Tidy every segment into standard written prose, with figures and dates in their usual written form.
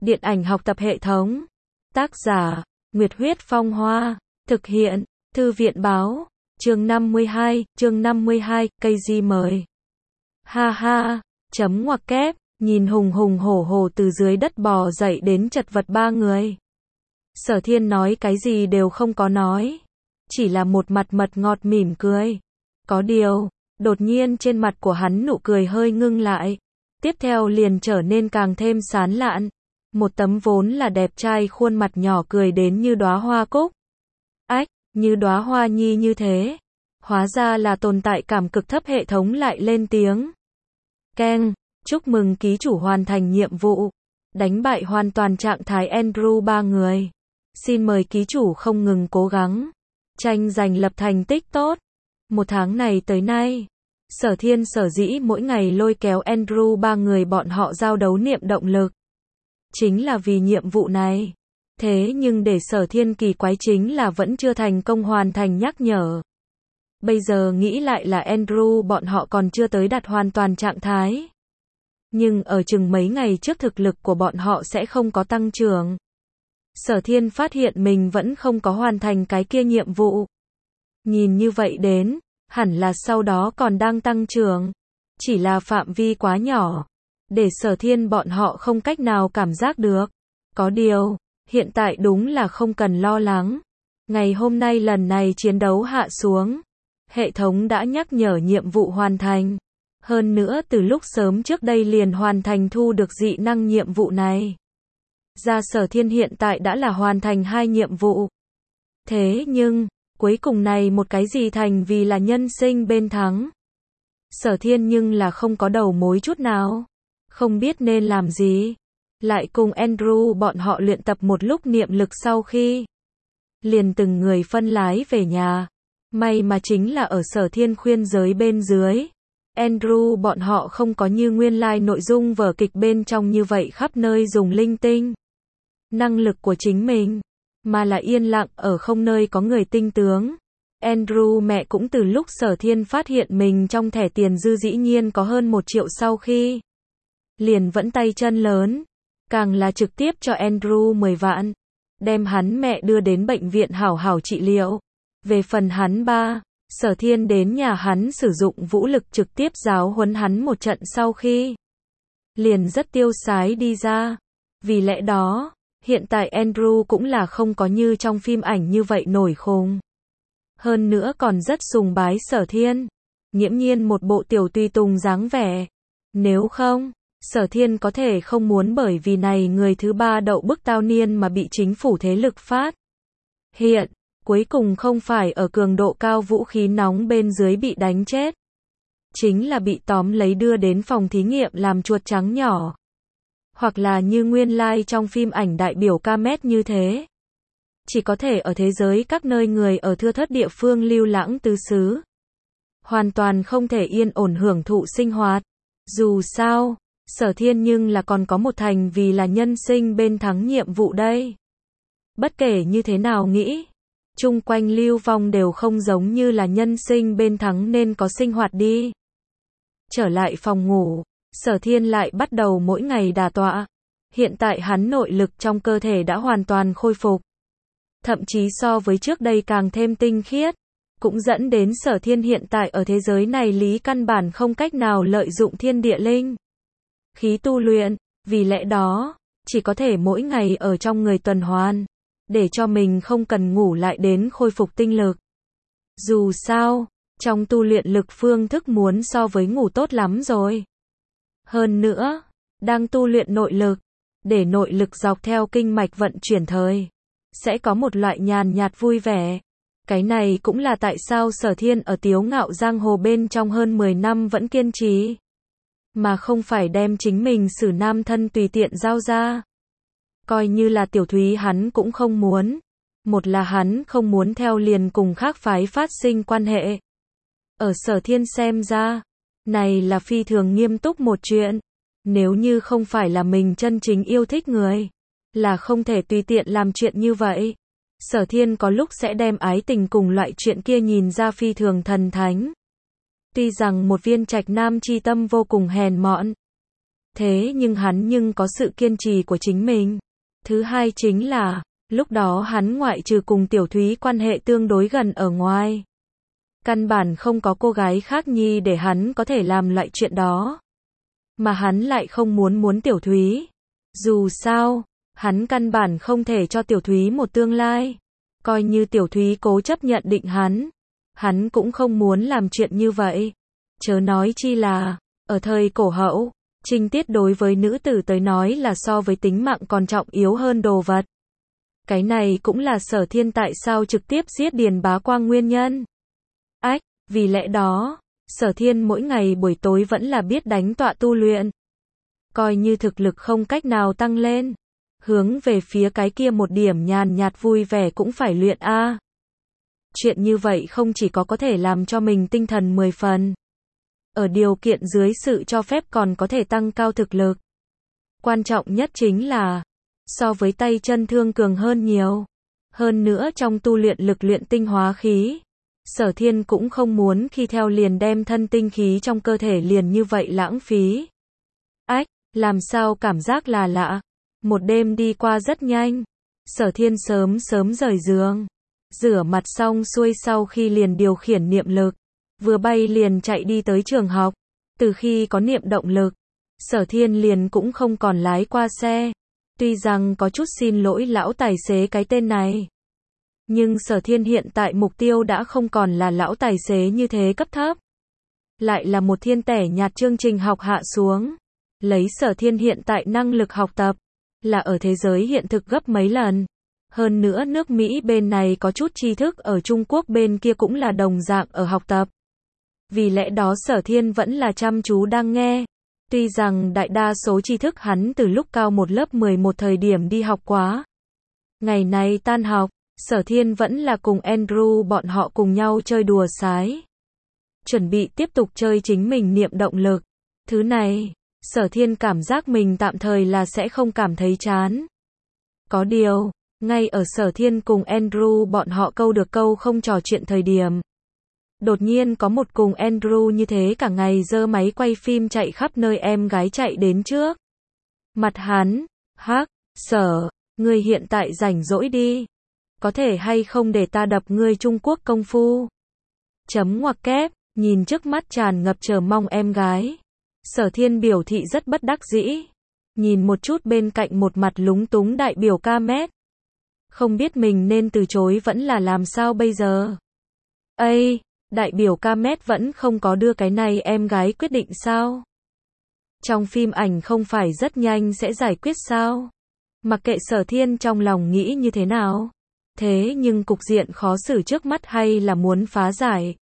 Điện ảnh học tập hệ thống. Tác giả, Nguyệt Huyết Phong Hoa. Thực hiện, Thư viện Báo. Chương 52, cây di mời. Ha ha, chấm ngoặc kép, nhìn hùng hùng hổ hổ từ dưới đất bò dậy đến chật vật ba người. Sở Thiên nói cái gì đều không có nói. Chỉ là một mặt mật ngọt mỉm cười. Có điều, đột nhiên trên mặt của hắn nụ cười hơi ngưng lại. Tiếp theo liền trở nên càng thêm sán lạn. Một tấm vốn là đẹp trai khuôn mặt nhỏ cười đến như đóa hoa cúc. Ách, như đóa hoa nhi như thế. Hóa ra là tồn tại cảm cực thấp hệ thống lại lên tiếng. Keng, chúc mừng ký chủ hoàn thành nhiệm vụ. Đánh bại hoàn toàn trạng thái Andrew ba người. Xin mời ký chủ không ngừng cố gắng. Tranh giành lập thành tích tốt. Một tháng này tới nay, Sở Thiên sở dĩ mỗi ngày lôi kéo Andrew ba người bọn họ giao đấu niệm động lực. Chính là vì nhiệm vụ này. Thế nhưng để Sở Thiên kỳ quái chính là vẫn chưa thành công hoàn thành nhắc nhở. Bây giờ nghĩ lại là Andrew bọn họ còn chưa tới đạt hoàn toàn trạng thái. Nhưng ở chừng mấy ngày trước thực lực của bọn họ sẽ không có tăng trưởng. Sở Thiên phát hiện mình vẫn không có hoàn thành cái kia nhiệm vụ. Nhìn như vậy đến, hẳn là sau đó còn đang tăng trưởng. Chỉ là phạm vi quá nhỏ. Để Sở Thiên bọn họ không cách nào cảm giác được. Có điều, hiện tại đúng là không cần lo lắng. Ngày hôm nay lần này chiến đấu hạ xuống. Hệ thống đã nhắc nhở nhiệm vụ hoàn thành. Hơn nữa từ lúc sớm trước đây liền hoàn thành thu được dị năng nhiệm vụ này. Ra Sở Thiên hiện tại đã là hoàn thành 2 nhiệm vụ. Thế nhưng, cuối cùng này một cái gì thành vì là nhân sinh bên thắng. Sở Thiên nhưng là không có đầu mối chút nào. Không biết nên làm gì. Lại cùng Andrew bọn họ luyện tập một lúc niệm lực sau khi. Liền từng người phân lái về nhà. May mà chính là ở Sở Thiên khuyên giới bên dưới. Andrew bọn họ không có như nguyên lai nội dung vở kịch bên trong như vậy khắp nơi dùng linh tinh. Năng lực của chính mình. Mà là yên lặng ở không nơi có người tinh tướng. Andrew mẹ cũng từ lúc Sở Thiên phát hiện mình trong thẻ tiền dư dĩ nhiên có hơn 1 triệu sau khi. Liền vẫn tay chân lớn. Càng là trực tiếp cho Andrew 10 vạn. Đem hắn mẹ đưa đến bệnh viện hảo hảo trị liệu. Về phần hắn ba, Sở Thiên đến nhà hắn sử dụng vũ lực trực tiếp giáo huấn hắn một trận sau khi. Liền rất tiêu sái đi ra. Vì lẽ đó, hiện tại Andrew cũng là không có như trong phim ảnh như vậy nổi khùng. Hơn nữa còn rất sùng bái Sở Thiên. Nghiễm nhiên một bộ tiểu tùy tùng dáng vẻ. Nếu không, Sở Thiên có thể không muốn bởi vì này người thứ ba đậu bức tao niên mà bị chính phủ thế lực phát hiện. Cuối cùng không phải ở cường độ cao vũ khí nóng bên dưới bị đánh chết. Chính là bị tóm lấy đưa đến phòng thí nghiệm làm chuột trắng nhỏ. Hoặc là như nguyên lai trong phim ảnh đại biểu Kamet như thế. Chỉ có thể ở thế giới các nơi người ở thưa thớt địa phương lưu lãng tứ xứ. Hoàn toàn không thể yên ổn hưởng thụ sinh hoạt. Dù sao, Sở Thiên nhưng là còn có một thành vì là nhân sinh bên thắng nhiệm vụ đây. Bất kể như thế nào nghĩ. Chung quanh lưu vong đều không giống như là nhân sinh bên thắng nên có sinh hoạt đi. Trở lại phòng ngủ, Sở Thiên lại bắt đầu mỗi ngày đả tọa. Hiện tại hắn nội lực trong cơ thể đã hoàn toàn khôi phục. Thậm chí so với trước đây càng thêm tinh khiết. Cũng dẫn đến Sở Thiên hiện tại ở thế giới này lý căn bản không cách nào lợi dụng thiên địa linh khí tu luyện. Vì lẽ đó, chỉ có thể mỗi ngày ở trong người tuần hoàn. Để cho mình không cần ngủ lại đến khôi phục tinh lực. Dù sao, trong tu luyện lực phương thức muốn so với ngủ tốt lắm rồi. Hơn nữa, đang tu luyện nội lực, để nội lực dọc theo kinh mạch vận chuyển thời, sẽ có một loại nhàn nhạt vui vẻ. Cái này cũng là tại sao Sở Thiên ở Tiếu Ngạo Giang Hồ bên trong hơn 10 năm vẫn kiên trì. Mà không phải đem chính mình xử nam thân tùy tiện giao ra. Coi như là Tiểu Thúy hắn cũng không muốn. Một là hắn không muốn theo liền cùng khác phái phát sinh quan hệ. Ở Sở Thiên xem ra, này là phi thường nghiêm túc một chuyện. Nếu như không phải là mình chân chính yêu thích người, là không thể tùy tiện làm chuyện như vậy. Sở Thiên có lúc sẽ đem ái tình cùng loại chuyện kia nhìn ra phi thường thần thánh. Tuy rằng một viên trạch nam chi tâm vô cùng hèn mọn. Thế nhưng hắn có sự kiên trì của chính mình. Thứ hai chính là, lúc đó hắn ngoại trừ cùng Tiểu Thúy quan hệ tương đối gần ở ngoài. Căn bản không có cô gái khác nhi để hắn có thể làm loại chuyện đó. Mà hắn lại không muốn Tiểu Thúy. Dù sao, hắn căn bản không thể cho Tiểu Thúy một tương lai. Coi như Tiểu Thúy cố chấp nhận định hắn cũng không muốn làm chuyện như vậy. Chớ nói chi là, ở thời cổ hậu, trinh tiết đối với nữ tử tới nói là so với tính mạng còn trọng yếu hơn đồ vật. Cái này cũng là Sở Thiên tại sao trực tiếp giết Điền Bá Quang nguyên nhân. Vì lẽ đó, Sở Thiên mỗi ngày buổi tối vẫn là biết đánh tọa tu luyện. Coi như thực lực không cách nào tăng lên, hướng về phía cái kia một điểm nhàn nhạt vui vẻ cũng phải luyện a. Chuyện như vậy không chỉ có thể làm cho mình tinh thần 10 phần. Ở điều kiện dưới sự cho phép còn có thể tăng cao thực lực. Quan trọng nhất chính là, so với tay chân thương cường hơn nhiều. Hơn nữa trong tu luyện lực luyện tinh hóa khí, Sở Thiên cũng không muốn khi theo liền đem thân tinh khí trong cơ thể liền như vậy lãng phí. Làm sao cảm giác là lạ. Một đêm đi qua rất nhanh. Sở Thiên sớm rời giường. Rửa mặt xong xuôi sau khi liền điều khiển niệm lực. Vừa bay liền chạy đi tới trường học. Từ khi có niệm động lực, Sở Thiên liền cũng không còn lái qua xe. Tuy rằng có chút xin lỗi lão tài xế cái tên này. Nhưng Sở Thiên hiện tại mục tiêu đã không còn là lão tài xế như thế cấp thấp. Lại là một thiên tẻ nhạt chương trình học hạ xuống. Lấy Sở Thiên hiện tại năng lực học tập, là ở thế giới hiện thực gấp mấy lần. Hơn nữa nước Mỹ bên này có chút tri thức ở Trung Quốc bên kia cũng là đồng dạng ở học tập. Vì lẽ đó Sở Thiên vẫn là chăm chú đang nghe. Tuy rằng đại đa số tri thức hắn từ lúc cao một lớp 11 thời điểm đi học quá. Ngày này tan học, Sở Thiên vẫn là cùng Andrew bọn họ cùng nhau chơi đùa sái. Chuẩn bị tiếp tục chơi chính mình niệm động lực. Thứ này, Sở Thiên cảm giác mình tạm thời là sẽ không cảm thấy chán. Có điều, ngay ở Sở Thiên cùng Andrew bọn họ câu được câu không trò chuyện thời điểm. Đột nhiên có một cùng Andrew như thế cả ngày giơ máy quay phim chạy khắp nơi em gái chạy đến trước. Mặt hắn, Sở, ngươi hiện tại rảnh rỗi đi. Có thể hay không để ta đập ngươi Trung Quốc công phu. Chấm ngoặc kép, nhìn trước mắt tràn ngập chờ mong em gái. Sở Thiên biểu thị rất bất đắc dĩ. Nhìn một chút bên cạnh một mặt lúng túng đại biểu ca mét. Không biết mình nên từ chối vẫn là làm sao bây giờ. Đại biểu ca mét vẫn không có đưa cái này em gái quyết định sao? Trong phim ảnh không phải rất nhanh sẽ giải quyết sao? Mặc kệ Sở Thiên trong lòng nghĩ như thế nào. Thế nhưng cục diện khó xử trước mắt hay là muốn phá giải.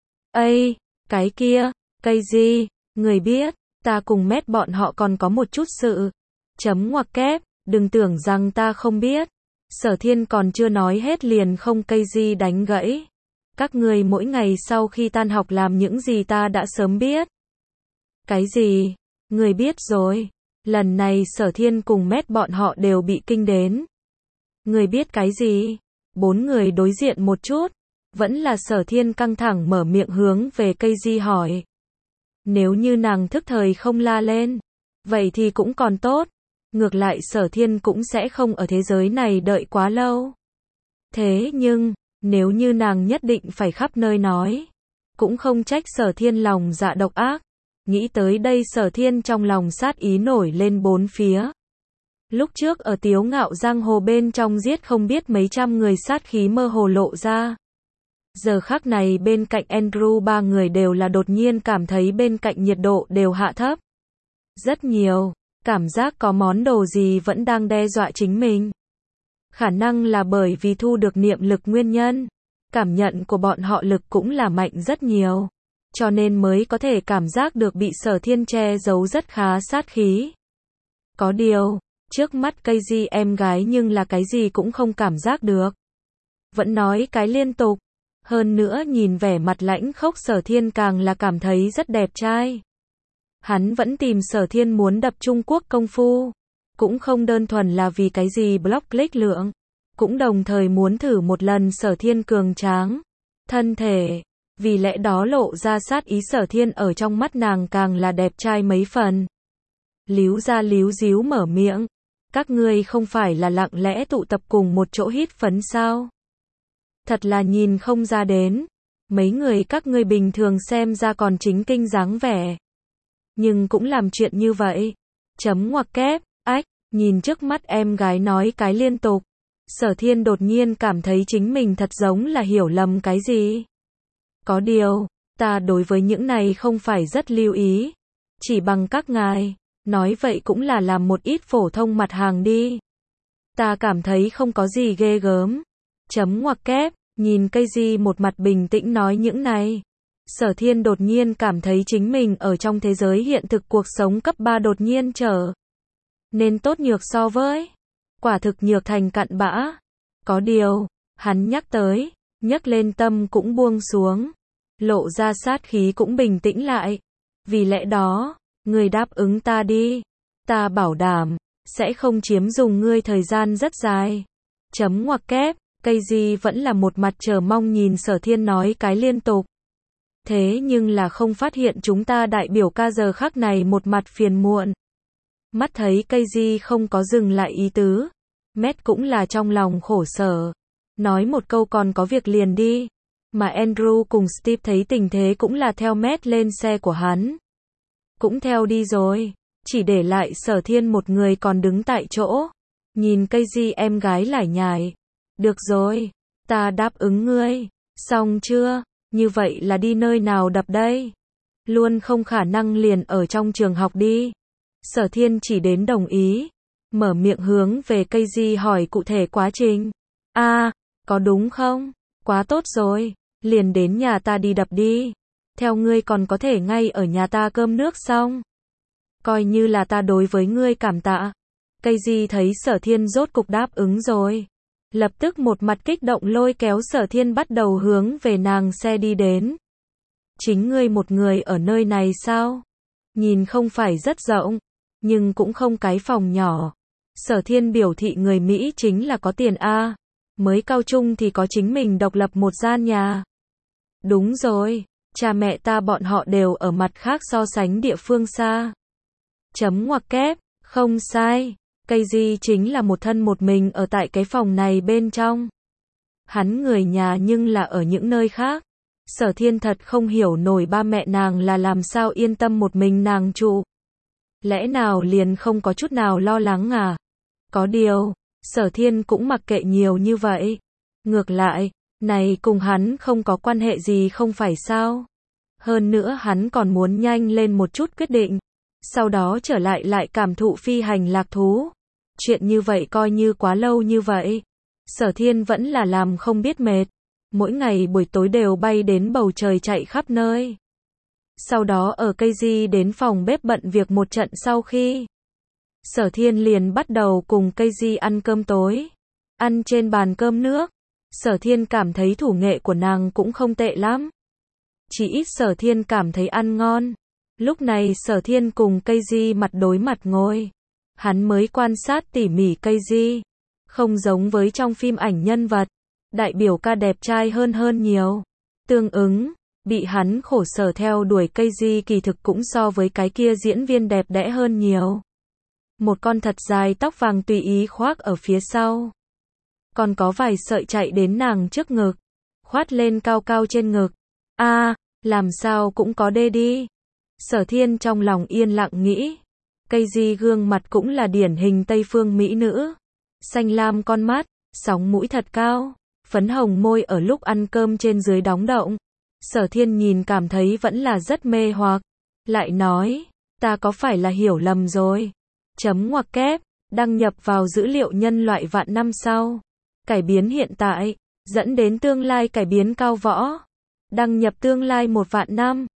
Cái kia, cây gì, người biết, ta cùng mét bọn họ còn có một chút sự. Chấm ngoặc kép, đừng tưởng rằng ta không biết. Sở Thiên còn chưa nói hết liền không cây gì đánh gãy. Các người mỗi ngày sau khi tan học làm những gì ta đã sớm biết. Cái gì? Người biết rồi. Lần này Sở Thiên cùng mét bọn họ đều bị kinh đến. Người biết cái gì? Bốn người đối diện một chút. Vẫn là Sở Thiên căng thẳng mở miệng hướng về cây di hỏi. Nếu như nàng thức thời không la lên, vậy thì cũng còn tốt. Ngược lại Sở Thiên cũng sẽ không ở thế giới này đợi quá lâu. Thế nhưng, nếu như nàng nhất định phải khắp nơi nói, cũng không trách Sở Thiên lòng dạ độc ác. Nghĩ tới đây Sở Thiên trong lòng sát ý nổi lên bốn phía. Lúc trước ở Tiếu Ngạo Giang Hồ bên trong giết không biết mấy trăm người sát khí mơ hồ lộ ra. Giờ khắc này bên cạnh Andrew ba người đều là đột nhiên cảm thấy bên cạnh nhiệt độ đều hạ thấp. Rất nhiều, cảm giác có món đồ gì vẫn đang đe dọa chính mình. Khả năng là bởi vì thu được niệm lực nguyên nhân. Cảm nhận của bọn họ lực cũng là mạnh rất nhiều. Cho nên mới có thể cảm giác được bị Sở Thiên che giấu rất khá sát khí. Có điều, trước mắt cây di em gái nhưng là cái gì cũng không cảm giác được. Vẫn nói cái liên tục. Hơn nữa nhìn vẻ mặt lãnh khốc Sở Thiên càng là cảm thấy rất đẹp trai. Hắn vẫn tìm Sở Thiên muốn đập Trung Quốc công phu. Cũng không đơn thuần là vì cái gì block click lượng. Cũng đồng thời muốn thử một lần Sở Thiên cường tráng. Thân thể. Vì lẽ đó lộ ra sát ý Sở Thiên ở trong mắt nàng càng là đẹp trai mấy phần. líu ra líu díu mở miệng. Các ngươi không phải là lặng lẽ tụ tập cùng một chỗ hít phấn sao? Thật là nhìn không ra đến. Mấy người các ngươi bình thường xem ra còn chính kinh dáng vẻ. Nhưng cũng làm chuyện như vậy. Chấm ngoặc kép, ách, nhìn trước mắt em gái nói cái liên tục. Sở Thiên đột nhiên cảm thấy chính mình thật giống là hiểu lầm cái gì. Có điều, ta đối với những này không phải rất lưu ý. Chỉ bằng các ngài, nói vậy cũng là làm một ít phổ thông mặt hàng đi. Ta cảm thấy không có gì ghê gớm. Chấm ngoặc kép, nhìn cây gì một mặt bình tĩnh nói những này. Sở Thiên đột nhiên cảm thấy chính mình ở trong thế giới hiện thực cuộc sống cấp 3 đột nhiên trở nên tốt nhược so với. Quả thực nhược thành cặn bã. Có điều, hắn nhắc lên tâm cũng buông xuống. Lộ ra sát khí cũng bình tĩnh lại. Vì lẽ đó, ngươi đáp ứng ta đi. Ta bảo đảm, sẽ không chiếm dùng ngươi thời gian rất dài. Chấm ngoặc kép, cây gì vẫn là một mặt chờ mong nhìn Sở Thiên nói cái liên tục. Thế nhưng là không phát hiện chúng ta đại biểu ca giờ khắc này một mặt phiền muộn. Mắt thấy cây gì không có dừng lại ý tứ. Matt cũng là trong lòng khổ sở. Nói một câu còn có việc liền đi. Mà Andrew cùng Steve thấy tình thế cũng là theo Matt lên xe của hắn. Cũng theo đi rồi. Chỉ để lại Sở Thiên một người còn đứng tại chỗ. Nhìn cây gì em gái lải nhải. Được rồi. Ta đáp ứng ngươi. Xong chưa? Như vậy là đi nơi nào đập đây? Luôn không khả năng liền ở trong trường học đi. Sở Thiên chỉ đến đồng ý. Mở miệng hướng về cây gì hỏi cụ thể quá trình. Có đúng không? Quá tốt rồi. Liền đến nhà ta đi đập đi. Theo ngươi còn có thể ngay ở nhà ta cơm nước xong. Coi như là ta đối với ngươi cảm tạ. Cây gì thấy Sở Thiên rốt cục đáp ứng rồi. Lập tức một mặt kích động lôi kéo Sở Thiên bắt đầu hướng về nàng xe đi đến. Chính ngươi một người ở nơi này sao? Nhìn không phải rất rộng, nhưng cũng không cái phòng nhỏ. Sở Thiên biểu thị người Mỹ chính là có tiền a. Mới cao trung thì có chính mình độc lập một gian nhà. Đúng rồi, cha mẹ ta bọn họ đều ở mặt khác so sánh địa phương xa. Chấm ngoặc kép, không sai. Cây gì chính là một thân một mình ở tại cái phòng này bên trong. Hắn người nhà nhưng là ở những nơi khác. Sở Thiên thật không hiểu nổi ba mẹ nàng là làm sao yên tâm một mình nàng trụ. Lẽ nào liền không có chút nào lo lắng à? Có điều, Sở Thiên cũng mặc kệ nhiều như vậy. Ngược lại, này cùng hắn không có quan hệ gì không phải sao? Hơn nữa hắn còn muốn nhanh lên một chút quyết định. Sau đó trở lại cảm thụ phi hành lạc thú. Chuyện như vậy coi như quá lâu như vậy. Sở Thiên vẫn là làm không biết mệt. Mỗi ngày buổi tối đều bay đến bầu trời chạy khắp nơi. Sau đó ở cây di đến phòng bếp bận việc một trận sau khi. Sở Thiên liền bắt đầu cùng cây di ăn cơm tối. Ăn trên bàn cơm nước. Sở Thiên cảm thấy thủ nghệ của nàng cũng không tệ lắm. Chỉ ít Sở Thiên cảm thấy ăn ngon. Lúc này Sở Thiên cùng cây di mặt đối mặt ngồi. Hắn mới quan sát tỉ mỉ cây di. Không giống với trong phim ảnh nhân vật. Đại biểu ca đẹp trai hơn nhiều. Tương ứng, bị hắn khổ sở theo đuổi cây di kỳ thực cũng so với cái kia diễn viên đẹp đẽ hơn nhiều. Một con thật dài tóc vàng tùy ý khoác ở phía sau. Còn có vài sợi chạy đến nàng trước ngực. Khoát lên cao cao trên ngực. Làm sao cũng có đê đi. Sở Thiên trong lòng yên lặng nghĩ. Cây di gương mặt cũng là điển hình Tây phương mỹ nữ. Xanh lam con mắt, sóng mũi thật cao. Phấn hồng môi ở lúc ăn cơm trên dưới đóng động. Sở Thiên nhìn cảm thấy vẫn là rất mê hoặc. Lại nói, ta có phải là hiểu lầm rồi? Chấm ngoặc kép, đăng nhập vào dữ liệu nhân loại vạn năm sau. Cải biến hiện tại, dẫn đến tương lai cải biến cao võ. Đăng nhập tương lai 1 vạn năm.